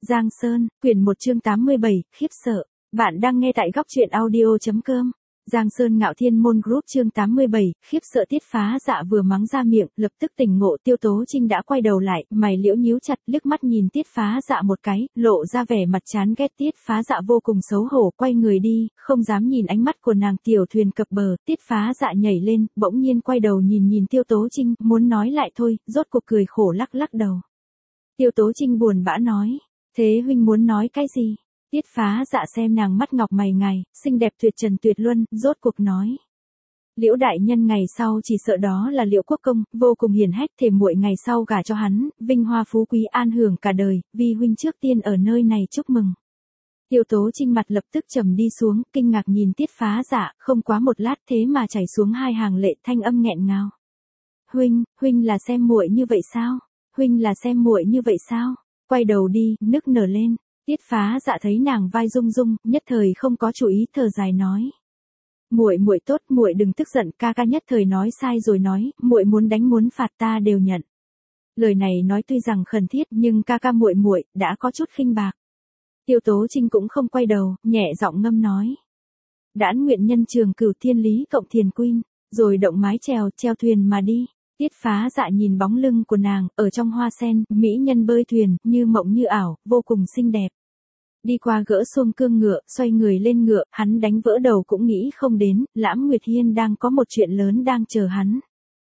Giang Sơn, quyển 1 chương 87, khiếp sợ. Bạn đang nghe tại góc truyện audio.com. Giang Sơn Ngạo Thiên Môn Group chương 87, khiếp sợ Tiết Phá Dạ vừa mắng ra miệng, lập tức tỉnh ngộ. Tiêu Tố Trinh đã quay đầu lại, mày liễu nhíu chặt, liếc mắt nhìn Tiết Phá Dạ một cái, lộ ra vẻ mặt chán ghét. Tiết Phá Dạ vô cùng xấu hổ, quay người đi, không dám nhìn ánh mắt của nàng. Tiểu thuyền cập bờ, Tiết Phá Dạ nhảy lên, bỗng nhiên quay đầu nhìn Tiêu Tố Trinh, muốn nói lại thôi, rốt cuộc cười khổ lắc lắc đầu. Tiêu Tố Trinh buồn bã nói, thế huynh muốn nói cái gì? Tiết Phá Dạ xem nàng mắt ngọc mày ngài, xinh đẹp tuyệt trần tuyệt luân, rốt cuộc nói. Liễu đại nhân ngày sau chỉ sợ đó là Liễu Quốc Công, vô cùng hiển hách, thề muội ngày sau gả cho hắn, vinh hoa phú quý an hưởng cả đời, vì huynh trước tiên ở nơi này chúc mừng. Tiêu Tố Trinh mặt lập tức trầm đi xuống, kinh ngạc nhìn Tiết Phá Dạ, không quá một lát thế mà chảy xuống hai hàng lệ, thanh âm nghẹn ngào. Huynh là xem muội như vậy sao? Huynh là xem muội như vậy sao? Quay đầu đi, nức nở lên. Tiết Phá Dạ thấy nàng vai rung rung, nhất thời không có chú ý, thở dài nói: "Muội tốt, muội đừng tức giận, ca ca nhất thời nói sai rồi, nói, muội muốn đánh muốn phạt ta đều nhận." Lời này nói tuy rằng khẩn thiết, nhưng ca ca muội đã có chút khinh bạc. Tiêu Tố Trinh cũng không quay đầu, nhẹ giọng ngâm nói: "Đãn nguyện nhân trường cửu thiên lý cộng thiền quyên", rồi động mái treo thuyền mà đi. Tiết Phá Dạ nhìn bóng lưng của nàng, ở trong hoa sen, mỹ nhân bơi thuyền, như mộng như ảo, vô cùng xinh đẹp. Đi qua gỡ xuông cương ngựa, xoay người lên ngựa, hắn đánh vỡ đầu cũng nghĩ không đến, Lãm Nguyệt Hiên đang có một chuyện lớn đang chờ hắn.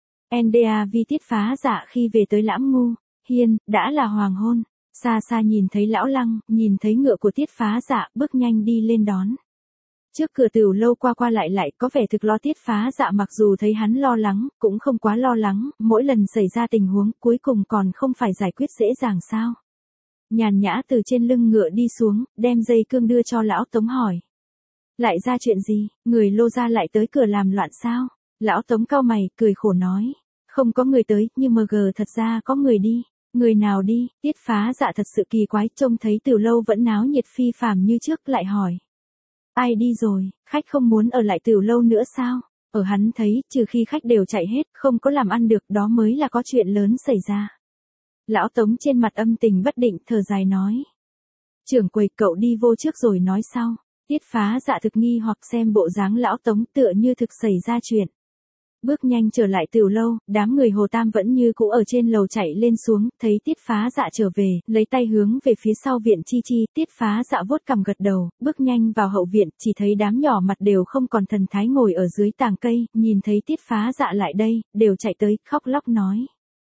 NDAV Tiết Phá Dạ khi về tới Lãm Ngu Hiên, đã là hoàng hôn. Xa xa nhìn thấy lão Lăng, nhìn thấy ngựa của Tiết Phá Dạ, bước nhanh đi lên đón. Trước cửa Tửu lâu qua lại có vẻ thực lo. Tiết Phá Dạ mặc dù thấy hắn lo lắng, cũng không quá lo lắng, mỗi lần xảy ra tình huống, cuối cùng còn không phải giải quyết dễ dàng sao. Nhàn nhã từ trên lưng ngựa đi xuống, đem dây cương đưa cho lão Tống hỏi: "Lại ra chuyện gì, người Lô gia lại tới cửa làm loạn sao?" Lão Tống cau mày, cười khổ nói: "Không có người tới, nhưng mg thật ra có người đi." "Người nào đi?" Tiết Phá Dạ thật sự kỳ quái, trông thấy Tửu lâu vẫn náo nhiệt phi phàm như trước, lại hỏi: "Ai đi rồi, khách không muốn ở lại Tửu lâu nữa sao?" Ở hắn thấy, trừ khi khách đều chạy hết, không có làm ăn được, đó mới là có chuyện lớn xảy ra. Lão Tống trên mặt âm tình bất định, thở dài nói: "Trưởng quầy, cậu đi vô trước rồi nói sau." Tiết Phá Dạ thực nghi hoặc xem bộ dáng lão Tống, tựa như thực xảy ra chuyện. Bước nhanh trở lại Tửu lâu, đám người Hồ Tam vẫn như cũ ở trên lầu chạy lên xuống, thấy Tiết Phá Dạ trở về, lấy tay hướng về phía sau viện chi. Tiết Phá Dạ vuốt cằm gật đầu, bước nhanh vào hậu viện, chỉ thấy đám nhỏ mặt đều không còn thần thái ngồi ở dưới tàng cây, nhìn thấy Tiết Phá Dạ lại đây, đều chạy tới, khóc lóc nói: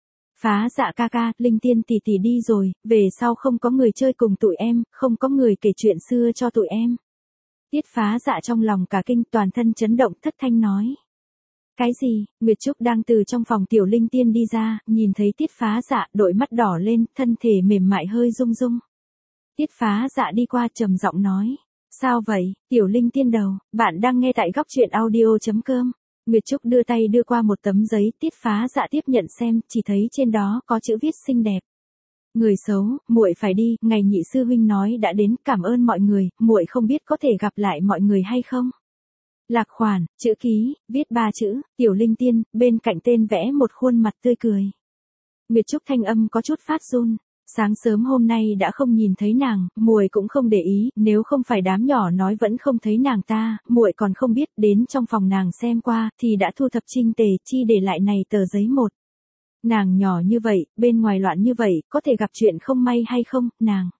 "Phá Dạ ca ca, Linh Tiên tỷ tỷ đi rồi, về sau không có người chơi cùng tụi em, không có người kể chuyện xưa cho tụi em." Tiết Phá Dạ trong lòng cả kinh, toàn thân chấn động, thất thanh nói: "Cái gì?" Nguyệt Trúc đang từ trong phòng Tiểu Linh Tiên đi ra, nhìn thấy Tiết Phá Dạ, đội mắt đỏ lên, thân thể mềm mại hơi rung rung. Tiết Phá Dạ đi qua trầm giọng nói: "Sao vậy, Tiểu Linh Tiên đầu, bạn đang nghe tại góc truyện audio.com." Nguyệt Trúc đưa tay đưa qua một tấm giấy, Tiết Phá Dạ tiếp nhận xem, chỉ thấy trên đó có chữ viết xinh đẹp: "Người xấu, muội phải đi, ngày nhị sư huynh nói đã đến, cảm ơn mọi người, muội không biết có thể gặp lại mọi người hay không." Lạc khoản, chữ ký, viết 3 chữ, Tiểu Linh Tiên, bên cạnh tên vẽ một khuôn mặt tươi cười. Nguyệt Trúc thanh âm có chút phát run. Sáng sớm hôm nay đã không nhìn thấy nàng, muội cũng không để ý, nếu không phải đám nhỏ nói vẫn không thấy nàng ta, muội còn không biết, đến trong phòng nàng xem qua, thì đã thu thập chỉnh tề, chi để lại này tờ giấy một. Nàng nhỏ như vậy, bên ngoài loạn như vậy, có thể gặp chuyện không may hay không,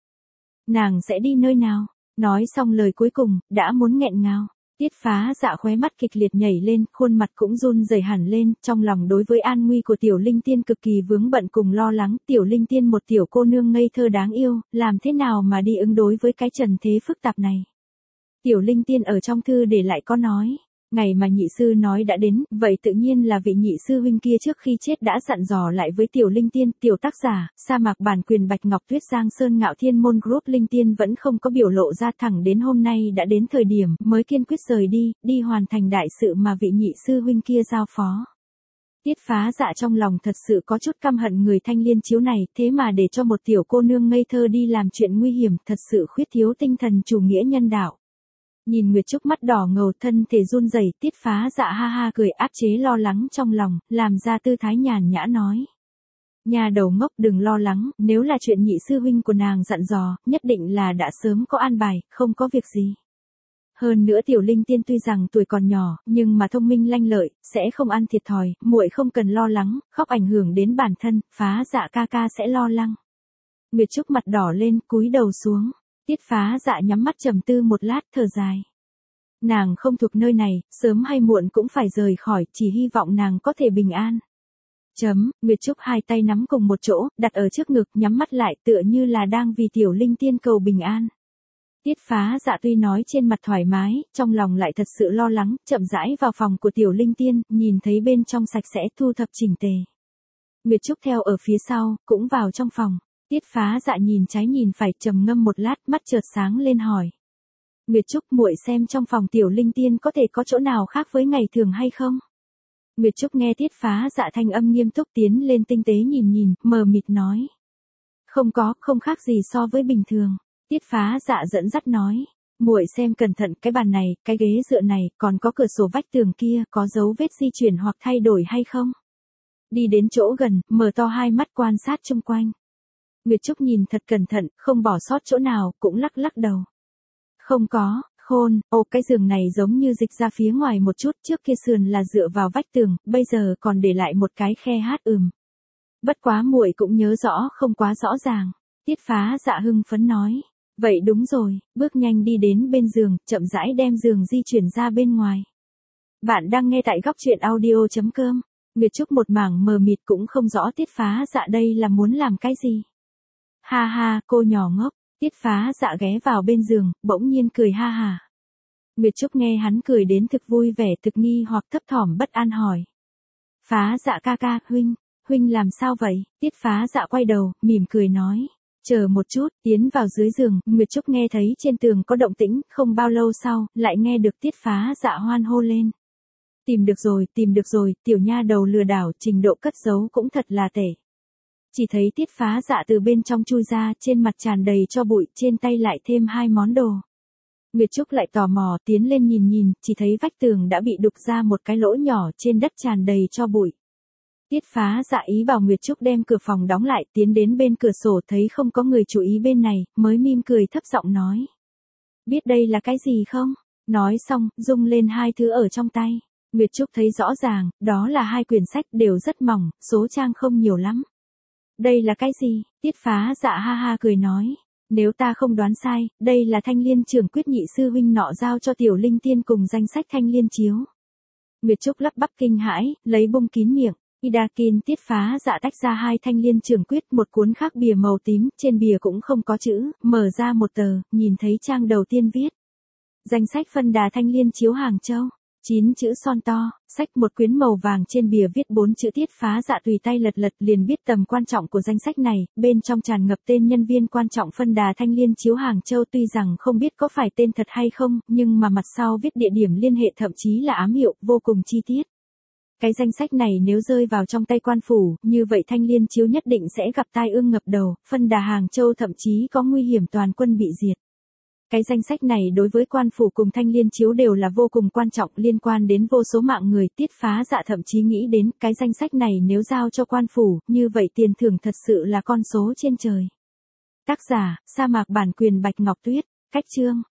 nàng sẽ đi nơi nào? Nói xong lời cuối cùng, đã muốn nghẹn ngào. Tiết Phá Dạ khóe mắt kịch liệt nhảy lên, khuôn mặt cũng run rẩy hẳn lên, trong lòng đối với an nguy của Tiểu Linh Tiên cực kỳ vướng bận cùng lo lắng. Tiểu Linh Tiên một tiểu cô nương ngây thơ đáng yêu, làm thế nào mà đi ứng đối với cái trần thế phức tạp này. Tiểu Linh Tiên ở trong thư để lại có nói: "Ngày mà nhị sư nói đã đến, vậy tự nhiên là vị nhị sư huynh kia trước khi chết đã dặn dò lại với Tiểu Linh Tiên." Tiểu tác giả, sa mạc bản quyền Bạch Ngọc Tuyết. Giang Sơn Ngạo Thiên Môn Group. Linh Tiên vẫn không có biểu lộ ra, thẳng đến hôm nay đã đến thời điểm, mới kiên quyết rời đi hoàn thành đại sự mà vị nhị sư huynh kia giao phó. Tiết Phá Dạ trong lòng thật sự có chút căm hận người thanh liên chiếu này, thế mà để cho một tiểu cô nương ngây thơ đi làm chuyện nguy hiểm, thật sự khuyết thiếu tinh thần chủ nghĩa nhân đạo. Nhìn Nguyệt Trúc mắt đỏ ngầu, thân thể run rẩy, Tiết Phá Dạ ha ha cười, áp chế lo lắng trong lòng, làm ra tư thái nhàn nhã nói: Nhà đầu ngốc đừng lo lắng, nếu là chuyện nhị sư huynh của nàng dặn dò, nhất định là đã sớm có an bài, không có việc gì. Hơn nữa tiểu linh tiên tuy rằng tuổi còn nhỏ, nhưng mà thông minh lanh lợi, sẽ không ăn thiệt thòi, muội không cần lo lắng, khóc ảnh hưởng đến bản thân, Phá Dạ ca ca sẽ lo lắng. Nguyệt Trúc mặt đỏ lên, cúi đầu xuống. Tiết Phá Dạ nhắm mắt trầm tư một lát, thở dài. Nàng không thuộc nơi này, sớm hay muộn cũng phải rời khỏi, chỉ hy vọng nàng có thể bình an. Nguyệt Trúc hai tay nắm cùng một chỗ, đặt ở trước ngực, nhắm mắt lại tựa như là đang vì tiểu linh tiên cầu bình an. Tiết Phá Dạ tuy nói trên mặt thoải mái, trong lòng lại thật sự lo lắng, chậm rãi vào phòng của tiểu linh tiên, nhìn thấy bên trong sạch sẽ thu thập chỉnh tề. Nguyệt Trúc theo ở phía sau, cũng vào trong phòng. Tiết Phá Dạ nhìn trái nhìn phải, trầm ngâm một lát, mắt chợt sáng lên hỏi. Nguyệt Trúc, muội xem trong phòng tiểu linh tiên có thể có chỗ nào khác với ngày thường hay không? Nguyệt Trúc nghe Tiết Phá Dạ thanh âm nghiêm túc tiến lên tinh tế nhìn, mờ mịt nói. Không có, không khác gì so với bình thường. Tiết Phá Dạ dẫn dắt nói. Muội xem cẩn thận, cái bàn này, cái ghế dựa này, còn có cửa sổ vách tường kia, có dấu vết di chuyển hoặc thay đổi hay không? Đi đến chỗ gần, mở to hai mắt quan sát chung quanh. Nguyệt Trúc nhìn thật cẩn thận, không bỏ sót chỗ nào, cũng lắc lắc đầu. Không có. Khôn, cái giường này giống như dịch ra phía ngoài một chút, trước kia sườn là dựa vào vách tường, bây giờ còn để lại một cái khe hát. Bất quá muội cũng nhớ rõ, không quá rõ ràng. Tiết Phá Dạ hưng phấn nói. Vậy đúng rồi, bước nhanh đi đến bên giường, chậm rãi đem giường di chuyển ra bên ngoài. Bạn đang nghe tại góc truyện audio.com. Nguyệt Trúc một mảng mờ mịt cũng không rõ Tiết Phá Dạ đây là muốn làm cái gì. Ha ha, cô nhỏ ngốc. Tiết Phá Dạ ghé vào bên giường, bỗng nhiên cười ha hà. Nguyệt Trúc nghe hắn cười đến thực vui vẻ, thực nghi hoặc thấp thỏm bất an hỏi. Phá Dạ ca ca, huynh làm sao vậy? Tiết Phá Dạ quay đầu, mỉm cười nói. Chờ một chút, tiến vào dưới giường, Nguyệt Trúc nghe thấy trên tường có động tĩnh, không bao lâu sau, lại nghe được Tiết Phá Dạ hoan hô lên. Tìm được rồi, tiểu nha đầu lừa đảo, trình độ cất giấu cũng thật là tệ. Chỉ thấy Tiết Phá Dạ từ bên trong chui ra, trên mặt tràn đầy tro bụi, trên tay lại thêm hai món đồ. Nguyệt Trúc lại tò mò tiến lên nhìn, chỉ thấy vách tường đã bị đục ra một cái lỗ nhỏ, trên đất tràn đầy tro bụi. Tiết Phá Dạ ý bảo Nguyệt Trúc đem cửa phòng đóng lại, tiến đến bên cửa sổ thấy không có người chú ý bên này, mới mỉm cười thấp giọng nói. Biết đây là cái gì không? Nói xong, rung lên hai thứ ở trong tay. Nguyệt Trúc thấy rõ ràng, đó là hai quyển sách đều rất mỏng, số trang không nhiều lắm. Đây là cái gì? Tiết Phá Dạ ha ha cười nói. Nếu ta không đoán sai, đây là Thanh Liên Trưởng Quyết nhị sư huynh nọ giao cho tiểu linh tiên cùng danh sách Thanh Liên chiếu. Nguyệt Trúc lắp bắp kinh hãi, lấy bung kín miệng. Idakin Tiết Phá Dạ tách ra hai Thanh Liên Trưởng Quyết, một cuốn khác bìa màu tím, trên bìa cũng không có chữ, mở ra một tờ, nhìn thấy trang đầu tiên viết. Danh sách phân đà Thanh Liên chiếu Hàng Châu. 9 chữ son to, sách một quyển màu vàng trên bìa viết 4 chữ. Tiết Phá Dạ tùy tay lật liền biết tầm quan trọng của danh sách này, bên trong tràn ngập tên nhân viên quan trọng phân đà Thanh Liên chiếu Hàng Châu, tuy rằng không biết có phải tên thật hay không, nhưng mà mặt sau viết địa điểm liên hệ thậm chí là ám hiệu, vô cùng chi tiết. Cái danh sách này nếu rơi vào trong tay quan phủ, như vậy Thanh Liên chiếu nhất định sẽ gặp tai ương ngập đầu, phân đà Hàng Châu thậm chí có nguy hiểm toàn quân bị diệt. Cái danh sách này đối với quan phủ cùng Thanh Liên chiếu đều là vô cùng quan trọng, liên quan đến vô số mạng người. Tiết Phá Dạ thậm chí nghĩ đến, cái danh sách này nếu giao cho quan phủ, như vậy tiền thưởng thật sự là con số trên trời. Tác giả, Sa Mạc Bản Quyền Bạch Ngọc Tuyết, cách chương.